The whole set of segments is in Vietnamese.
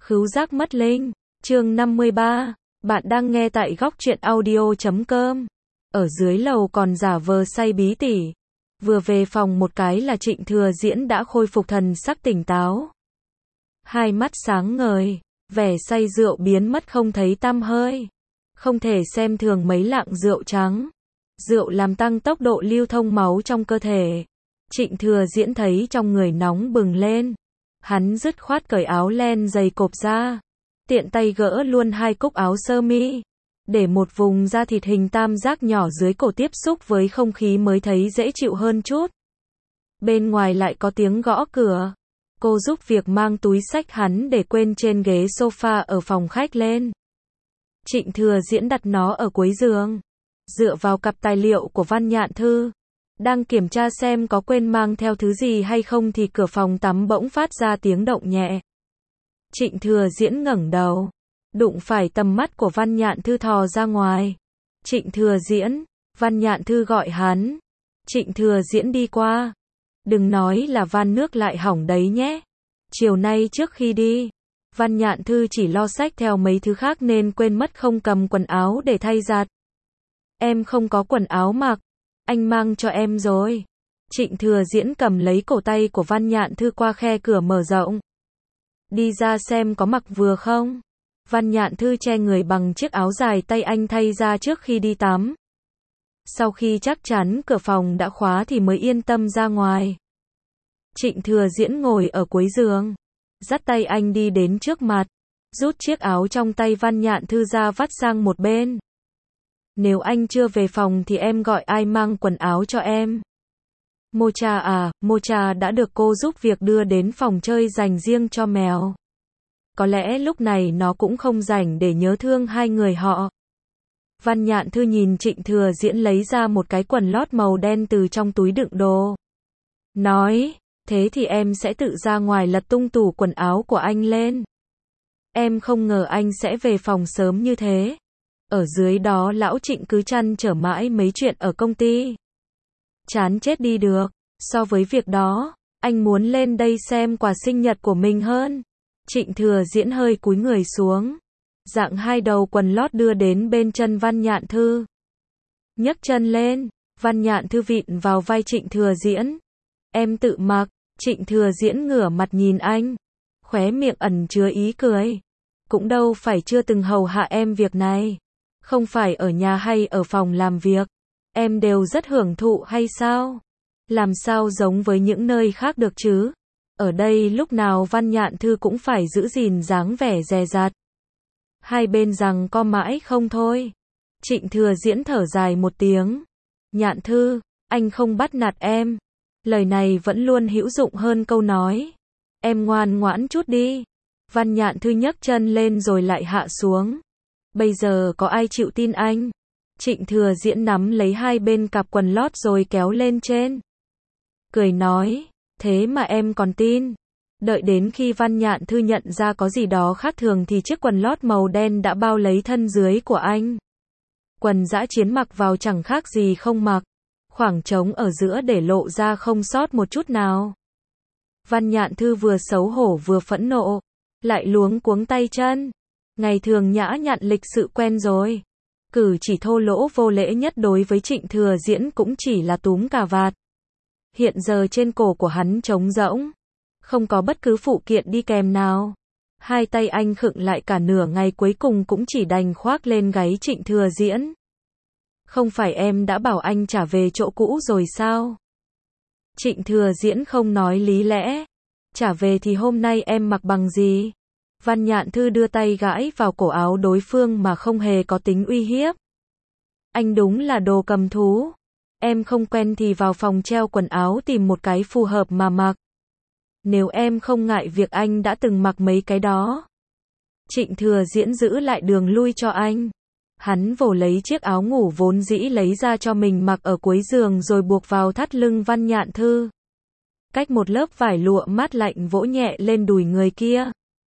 Khứu giác mất linh, chương 53, bạn đang nghe tại góc truyện audio.com. Ở dưới lầu còn giả vờ say bí tỉ. Vừa về phòng một cái là Trịnh Thừa Diễn đã khôi phục thần sắc tỉnh táo. Hai mắt sáng ngời, vẻ say rượu biến mất không thấy tăm hơi. Không thể xem thường mấy lạng rượu trắng. Rượu làm tăng tốc độ lưu thông máu trong cơ thể. Trịnh Thừa Diễn thấy trong người nóng bừng lên. Hắn dứt khoát cởi áo len dày cộp ra, tiện tay gỡ luôn hai cúc áo sơ mi, để một vùng da thịt hình tam giác nhỏ dưới cổ tiếp xúc với không khí mới thấy dễ chịu hơn chút. Bên ngoài lại có tiếng gõ cửa. Cô giúp việc mang túi xách hắn để quên trên ghế sofa ở phòng khách lên. Trịnh Thừa Diễn đặt nó ở cuối giường, dựa vào cặp tài liệu của Văn Nhạn Thư. Đang kiểm tra xem có quên mang theo thứ gì hay không thì cửa phòng tắm bỗng phát ra tiếng động nhẹ. Trịnh Thừa Diễn ngẩng đầu, đụng phải tầm mắt của Văn Nhạn Thư thò ra ngoài. Trịnh Thừa Diễn, Văn Nhạn Thư gọi hắn. Trịnh Thừa Diễn đi qua. Đừng nói là van nước lại hỏng đấy nhé. Chiều nay trước khi đi, Văn Nhạn Thư chỉ lo xách theo mấy thứ khác nên quên mất không cầm quần áo để thay giặt. Em không có quần áo mặc. Anh mang cho em rồi. Trịnh Thừa Diễn cầm lấy cổ tay của Văn Nhạn Thư qua khe cửa mở rộng. Đi ra xem có mặc vừa không. Văn Nhạn Thư che người bằng chiếc áo dài tay anh thay ra trước khi đi tắm. Sau khi chắc chắn cửa phòng đã khóa thì mới yên tâm ra ngoài. Trịnh Thừa Diễn ngồi ở cuối giường, dắt tay anh đi đến trước mặt, rút chiếc áo trong tay Văn Nhạn Thư ra vắt sang một bên. Nếu anh chưa về phòng thì em gọi ai mang quần áo cho em. Mocha à, Mocha đã được cô giúp việc đưa đến phòng chơi dành riêng cho mèo. Có lẽ lúc này nó cũng không rảnh để nhớ thương hai người họ. Văn Nhạn Thư nhìn Trịnh Thừa Diễn lấy ra một cái quần lót màu đen từ trong túi đựng đồ. Nói, thế thì em sẽ tự ra ngoài lật tung tủ quần áo của anh lên. Em không ngờ anh sẽ về phòng sớm như thế. Ở dưới đó lão Trịnh cứ trăn trở mãi mấy chuyện ở công ty. Chán chết đi được. So với việc đó, anh muốn lên đây xem quà sinh nhật của mình hơn. Trịnh Thừa Diễn hơi cúi người xuống, dạng hai đầu quần lót đưa đến bên chân Văn Nhạn Thư. Nhấc chân lên, Văn Nhạn Thư vịn vào vai Trịnh Thừa Diễn. Em tự mặc. Trịnh Thừa Diễn ngửa mặt nhìn anh, khóe miệng ẩn chứa ý cười. Cũng đâu phải chưa từng hầu hạ em việc này. Không phải ở nhà hay ở phòng làm việc, em đều rất hưởng thụ hay sao? Làm sao giống với những nơi khác được chứ? Ở đây lúc nào Văn Nhạn Thư cũng phải giữ gìn dáng vẻ dè dặt. Hai bên rằng co mãi không thôi. Trịnh Thừa Diễn thở dài một tiếng. Nhạn Thư, anh không bắt nạt em. Lời này vẫn luôn hữu dụng hơn câu nói. Em ngoan ngoãn chút đi. Văn Nhạn Thư nhấc chân lên rồi lại hạ xuống. Bây giờ có ai chịu tin anh? Trịnh Thừa Diễn nắm lấy hai bên cặp quần lót rồi kéo lên trên. Cười nói, thế mà em còn tin. Đợi đến khi Văn Nhạn Thư nhận ra có gì đó khác thường thì chiếc quần lót màu đen đã bao lấy thân dưới của anh. Quần dã chiến mặc vào chẳng khác gì không mặc. Khoảng trống ở giữa để lộ ra không sót một chút nào. Văn Nhạn Thư vừa xấu hổ vừa phẫn nộ, lại luống cuống tay chân. Ngày thường nhã nhặn lịch sự quen rồi. Cử chỉ thô lỗ vô lễ nhất đối với Trịnh Thừa Diễn cũng chỉ là túm cà vạt. Hiện giờ trên cổ của hắn trống rỗng, không có bất cứ phụ kiện đi kèm nào. Hai tay anh khựng lại cả nửa ngày cuối cùng cũng chỉ đành khoác lên gáy Trịnh Thừa Diễn. Không phải em đã bảo anh trả về chỗ cũ rồi sao? Trịnh Thừa Diễn không nói lý lẽ. Trả về thì hôm nay em mặc bằng gì? Văn Nhạn Thư đưa tay gãi vào cổ áo đối phương mà không hề có tính uy hiếp. Anh đúng là đồ cầm thú. Em không quen thì vào phòng treo quần áo tìm một cái phù hợp mà mặc. Nếu em không ngại việc anh đã từng mặc mấy cái đó. Trịnh Thừa Diễn giữ lại đường lui cho anh. Hắn vồ lấy chiếc áo ngủ vốn dĩ lấy ra cho mình mặc ở cuối giường rồi buộc vào thắt lưng Văn Nhạn Thư. Cách một lớp vải lụa mát lạnh vỗ nhẹ lên đùi người kia.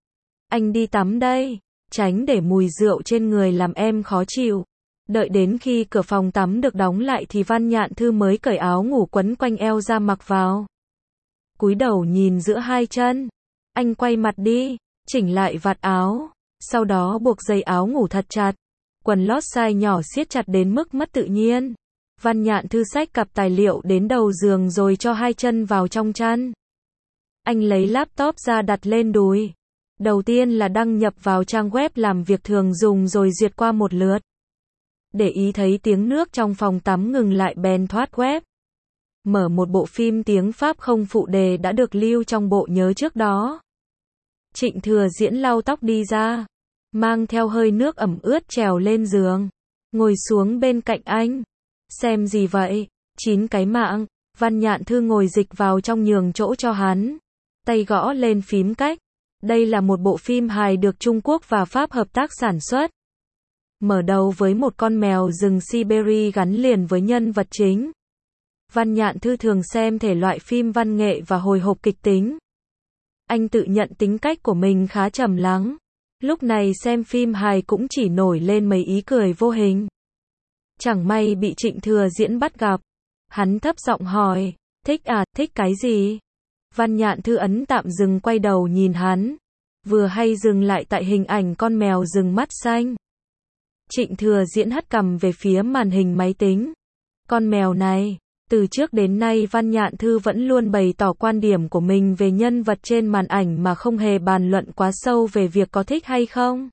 Anh đi tắm đây, tránh để mùi rượu trên người làm em khó chịu. Đợi đến khi cửa phòng tắm được đóng lại thì Văn Nhạn Thư mới cởi áo ngủ quấn quanh eo ra mặc vào. Cúi đầu nhìn giữa hai chân. Anh quay mặt đi. chỉnh lại vạt áo, sau đó buộc dây áo ngủ thật chặt, quần lót size nhỏ siết chặt đến mức mất tự nhiên. Văn Nhạn Thư xách cặp tài liệu đến đầu giường rồi cho hai chân vào trong chăn. Anh lấy laptop ra đặt lên đùi. Đầu tiên là đăng nhập vào trang web làm việc thường dùng rồi duyệt qua một lượt. Để ý thấy tiếng nước trong phòng tắm ngừng lại bèn thoát web. Mở một bộ phim tiếng Pháp không phụ đề đã được lưu trong bộ nhớ trước đó. Trịnh Thừa Diễn lau tóc đi ra, mang theo hơi nước ẩm ướt trèo lên giường, ngồi xuống bên cạnh anh. Xem gì vậy? 9 cái mạng. Văn Nhạn Thư ngồi dịch vào trong nhường chỗ cho hắn. Tay gõ lên phím cách. Đây là một bộ phim hài được Trung Quốc và Pháp hợp tác sản xuất. Mở đầu với một con mèo rừng Siberia gắn liền với nhân vật chính. Văn Nhạn Thư thường xem thể loại phim văn nghệ và hồi hộp kịch tính. Anh tự nhận tính cách của mình khá trầm lắng. Lúc này xem phim hài cũng chỉ nổi lên mấy ý cười vô hình. Chẳng may bị Trịnh Thừa Diễn bắt gặp. Hắn thấp giọng hỏi, thích à, thích cái gì? Văn Nhạn Thư ấn tạm dừng quay đầu nhìn hắn. Vừa hay dừng lại tại hình ảnh con mèo rừng mắt xanh. Trịnh Thừa Diễn hất cằm về phía màn hình máy tính. Con mèo này, từ trước đến nay Văn Nhạn Thư vẫn luôn bày tỏ quan điểm của mình về nhân vật trên màn ảnh mà không hề bàn luận quá sâu về việc có thích hay không.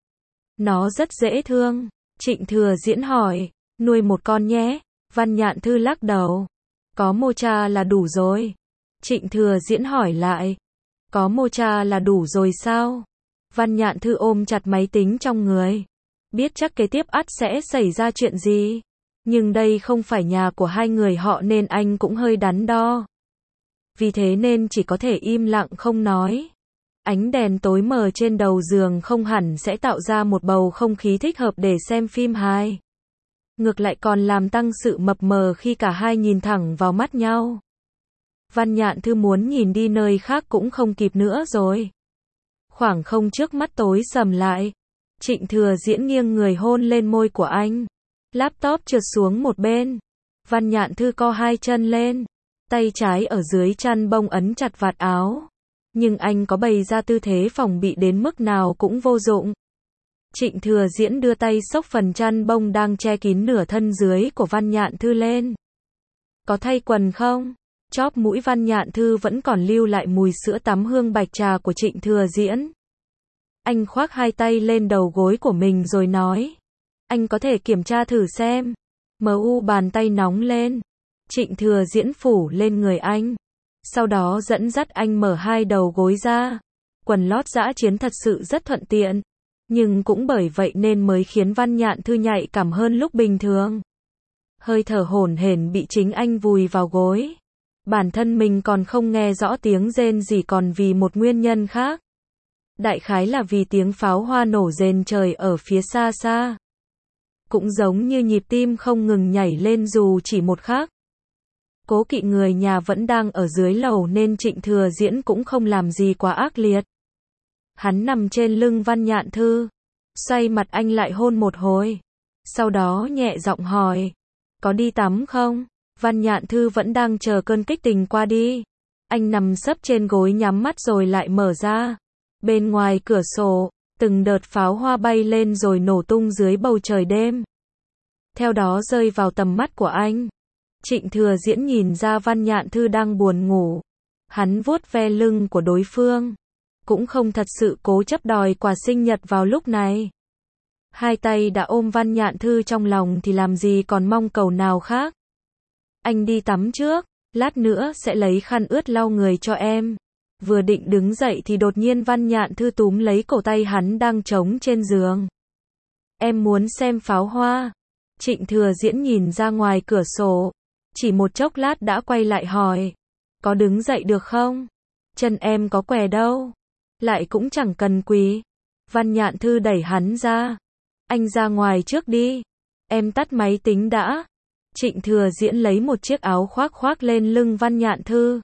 Nó rất dễ thương. Trịnh Thừa Diễn hỏi, nuôi một con nhé. Văn Nhạn Thư lắc đầu. Có Mocha là đủ rồi. Trịnh Thừa Diễn hỏi lại. Có Mocha là đủ rồi sao? Văn Nhạn Thư ôm chặt máy tính trong người. Biết chắc kế tiếp ắt sẽ xảy ra chuyện gì. Nhưng đây không phải nhà của hai người họ nên anh cũng hơi đắn đo. Vì thế nên chỉ có thể im lặng không nói. Ánh đèn tối mờ trên đầu giường không hẳn sẽ tạo ra một bầu không khí thích hợp để xem phim hài. Ngược lại còn làm tăng sự mập mờ khi cả hai nhìn thẳng vào mắt nhau. Văn Nhạn Thư muốn nhìn đi nơi khác cũng không kịp nữa rồi. Khoảng không trước mắt tối sầm lại. Trịnh Thừa Diễn nghiêng người hôn lên môi của anh. Laptop trượt xuống một bên. Văn Nhạn Thư co hai chân lên. Tay trái ở dưới chăn bông ấn chặt vạt áo. Nhưng anh có bày ra tư thế phòng bị đến mức nào cũng vô dụng. Trịnh Thừa Diễn đưa tay xốc phần chăn bông đang che kín nửa thân dưới của Văn Nhạn Thư lên. Có thay quần không? Chóp mũi Văn Nhạn Thư vẫn còn lưu lại mùi sữa tắm hương bạch trà của Trịnh Thừa Diễn. Anh khoác hai tay lên đầu gối của mình rồi nói. Anh có thể kiểm tra thử xem. Bàn tay nóng lên. Trịnh Thừa Diễn phủ lên người anh. Sau đó dẫn dắt anh mở hai đầu gối ra. Quần lót dã chiến thật sự rất thuận tiện. Nhưng cũng bởi vậy nên mới khiến Văn Nhạn Thư nhạy cảm hơn lúc bình thường. Hơi thở hổn hển bị chính anh vùi vào gối. Bản thân mình còn không nghe rõ tiếng rên gì còn vì một nguyên nhân khác. Đại khái là vì tiếng pháo hoa nổ rền trời ở phía xa xa. Cũng giống như nhịp tim không ngừng nhảy lên dù chỉ một khắc. Cố kỵ người nhà vẫn đang ở dưới lầu nên Trịnh Thừa Diễn cũng không làm gì quá ác liệt. Hắn nằm trên lưng Văn Nhạn Thư. Xoay mặt anh lại hôn một hồi. Sau đó nhẹ giọng hỏi. Có đi tắm không? Văn Nhạn Thư vẫn đang chờ cơn kích tình qua đi. Anh nằm sấp trên gối nhắm mắt rồi lại mở ra. Bên ngoài cửa sổ, từng đợt pháo hoa bay lên rồi nổ tung dưới bầu trời đêm. Theo đó rơi vào tầm mắt của anh. Trịnh Thừa Diễn nhìn ra Văn Nhạn Thư đang buồn ngủ. Hắn vuốt ve lưng của đối phương. Cũng không thật sự cố chấp đòi quà sinh nhật vào lúc này. Hai tay đã ôm Văn Nhạn Thư trong lòng thì làm gì còn mong cầu nào khác. Anh đi tắm trước, lát nữa sẽ lấy khăn ướt lau người cho em. Vừa định đứng dậy thì đột nhiên Văn Nhạn Thư túm lấy cổ tay hắn đang trống trên giường. Em muốn xem pháo hoa. Trịnh Thừa Diễn nhìn ra ngoài cửa sổ. Chỉ một chốc lát đã quay lại hỏi. Có đứng dậy được không? Chân em có què đâu. Lại cũng chẳng cần quỳ. Văn Nhạn Thư đẩy hắn ra. Anh ra ngoài trước đi. Em tắt máy tính đã. Trịnh Thừa Diễn lấy một chiếc áo khoác khoác lên lưng Văn Nhạn Thư.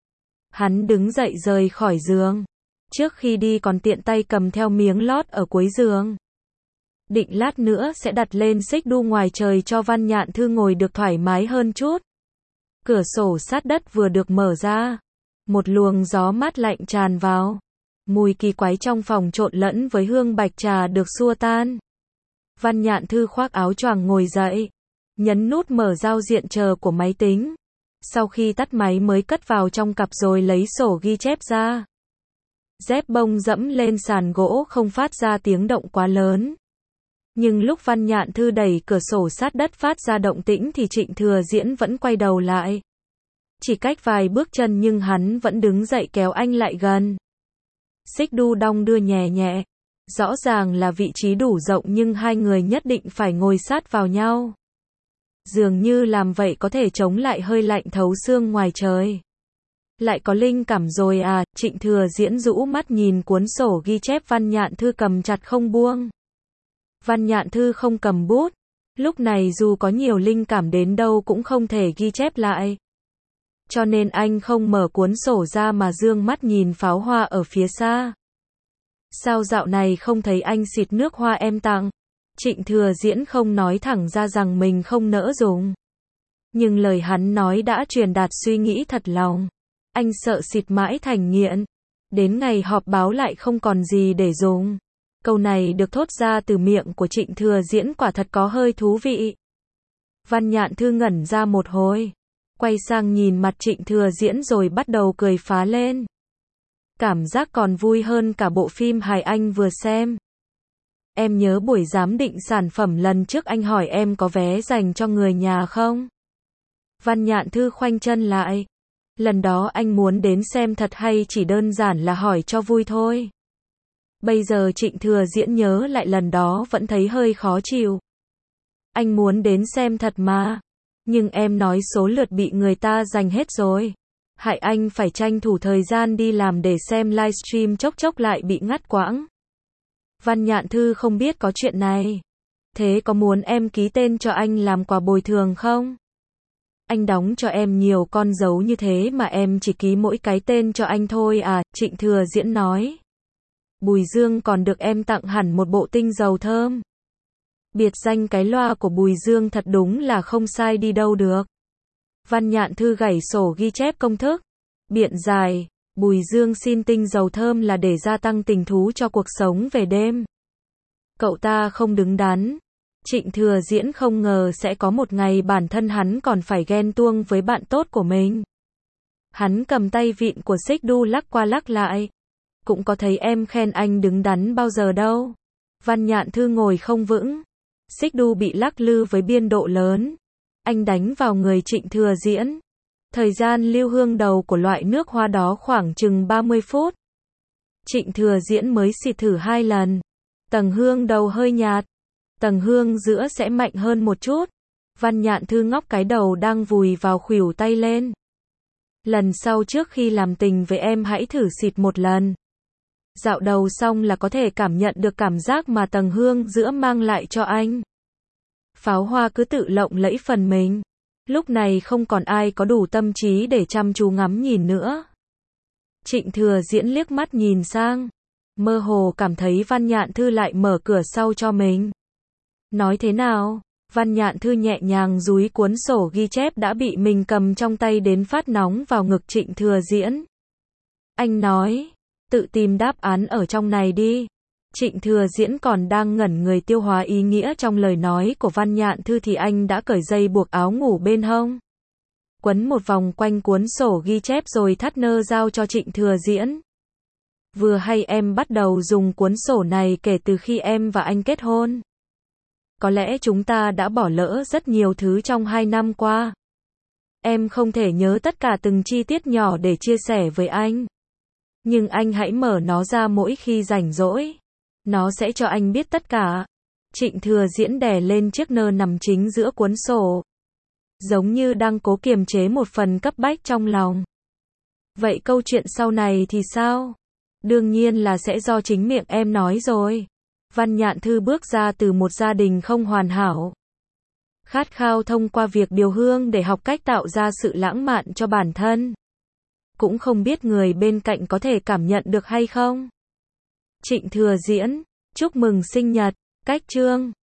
Hắn đứng dậy rời khỏi giường. Trước khi đi còn tiện tay cầm theo miếng lót ở cuối giường. Định lát nữa sẽ đặt lên xích đu ngoài trời cho Văn Nhạn Thư ngồi được thoải mái hơn chút. Cửa sổ sát đất vừa được mở ra. Một luồng gió mát lạnh tràn vào. Mùi kỳ quái trong phòng trộn lẫn với hương bạch trà được xua tan. Văn Nhạn Thư khoác áo choàng ngồi dậy, nhấn nút mở giao diện chờ của máy tính. Sau khi tắt máy mới cất vào trong cặp rồi lấy sổ ghi chép ra. Dép bông dẫm lên sàn gỗ không phát ra tiếng động quá lớn. Nhưng lúc Văn Nhạn Thư đẩy cửa sổ sát đất phát ra động tĩnh thì Trịnh Thừa Diễn vẫn quay đầu lại. Chỉ cách vài bước chân nhưng hắn vẫn đứng dậy kéo anh lại gần. Xích đu đong đưa nhẹ nhẹ. Rõ ràng là vị trí đủ rộng nhưng hai người nhất định phải ngồi sát vào nhau. Dường như làm vậy có thể chống lại hơi lạnh thấu xương ngoài trời. Lại có linh cảm rồi à, Trịnh Thừa Diễn rũ mắt nhìn cuốn sổ ghi chép Văn Nhạn Thư cầm chặt không buông. Văn Nhạn Thư không cầm bút. Lúc này dù có nhiều linh cảm đến đâu cũng không thể ghi chép lại. Cho nên anh không mở cuốn sổ ra mà dương mắt nhìn pháo hoa ở phía xa. Sao dạo này không thấy anh xịt nước hoa em tặng? Trịnh Thừa Diễn không nói thẳng ra rằng mình không nỡ dùng. Nhưng lời hắn nói đã truyền đạt suy nghĩ thật lòng. Anh sợ xịt mãi thành nghiện. Đến ngày họp báo lại không còn gì để dùng. Câu này được thốt ra từ miệng của Trịnh Thừa Diễn quả thật có hơi thú vị. Văn Nhạn Thư ngẩn ra một hồi. Quay sang nhìn mặt Trịnh Thừa Diễn rồi bắt đầu cười phá lên. Cảm giác còn vui hơn cả bộ phim hài anh vừa xem. Em nhớ buổi giám định sản phẩm lần trước anh hỏi em có vé dành cho người nhà không? Văn Nhạn Thư khoanh chân lại. Lần đó anh muốn đến xem thật hay chỉ đơn giản là hỏi cho vui thôi? Bây giờ Trịnh Thừa Diễn nhớ lại lần đó vẫn thấy hơi khó chịu. Anh muốn đến xem thật mà. Nhưng em nói số lượt bị người ta giành hết rồi. Hại anh phải tranh thủ thời gian đi làm để xem livestream chốc chốc lại bị ngắt quãng. Văn Nhạn Thư không biết có chuyện này. Thế có muốn em ký tên cho anh làm quà bồi thường không? Anh đóng cho em nhiều con dấu như thế mà em chỉ ký mỗi cái tên cho anh thôi à, Trịnh Thừa Diễn nói. Bùi Dương còn được em tặng hẳn một bộ tinh dầu thơm. Biệt danh cái loa của Bùi Dương thật đúng là không sai đi đâu được. Văn Nhạn Thư gảy sổ ghi chép công thức. Biện giải, Bùi Dương xin tinh dầu thơm là để gia tăng tình thú cho cuộc sống về đêm. Cậu ta không đứng đắn. Trịnh Thừa Diễn không ngờ sẽ có một ngày bản thân hắn còn phải ghen tuông với bạn tốt của mình. Hắn cầm tay vịn của xích đu lắc qua lắc lại. Cũng có thấy em khen anh đứng đắn bao giờ đâu. Văn Nhạn Thư ngồi không vững. Xích đu bị lắc lư với biên độ lớn. Anh đánh vào người Trịnh Thừa Diễn. Thời gian lưu hương đầu của loại nước hoa đó khoảng chừng 30 phút. Trịnh Thừa Diễn mới xịt thử 2 lần. Tầng hương đầu hơi nhạt. Tầng hương giữa sẽ mạnh hơn một chút. Văn Nhạn Thư ngóc cái đầu đang vùi vào khuỷu tay lên. Lần sau trước khi làm tình với em hãy thử xịt một lần. Dạo đầu xong là có thể cảm nhận được cảm giác mà tầng hương giữa mang lại cho anh. Pháo hoa cứ tự lộng lẫy phần mình. Lúc này không còn ai có đủ tâm trí để chăm chú ngắm nhìn nữa. Trịnh Thừa Diễn liếc mắt nhìn sang. Mơ hồ cảm thấy Văn Nhạn Thư lại mở cửa sau cho mình. Nói thế nào? Văn Nhạn Thư nhẹ nhàng dúi cuốn sổ ghi chép đã bị mình cầm trong tay đến phát nóng vào ngực Trịnh Thừa Diễn. Anh nói, tự tìm đáp án ở trong này đi. Trịnh Thừa Diễn còn đang ngẩn người tiêu hóa ý nghĩa trong lời nói của Văn Nhạn Thư thì anh đã cởi dây buộc áo ngủ bên hông. Quấn một vòng quanh cuốn sổ ghi chép rồi thắt nơ giao cho Trịnh Thừa Diễn. Vừa hay em bắt đầu dùng cuốn sổ này kể từ khi em và anh kết hôn. Có lẽ chúng ta đã bỏ lỡ rất nhiều thứ trong 2 năm qua. Em không thể nhớ tất cả từng chi tiết nhỏ để chia sẻ với anh. Nhưng anh hãy mở nó ra mỗi khi rảnh rỗi. Nó sẽ cho anh biết tất cả. Trịnh Thừa Diễn đè lên chiếc nơ nằm chính giữa cuốn sổ. Giống như đang cố kiềm chế một phần cấp bách trong lòng. Vậy câu chuyện sau này thì sao? Đương nhiên là sẽ do chính miệng em nói rồi. Văn Nhạn Thư bước ra từ một gia đình không hoàn hảo. Khát khao thông qua việc điều hương để học cách tạo ra sự lãng mạn cho bản thân. Cũng không biết người bên cạnh có thể cảm nhận được hay không. Trịnh Thừa Diễn, chúc mừng sinh nhật, cách chương.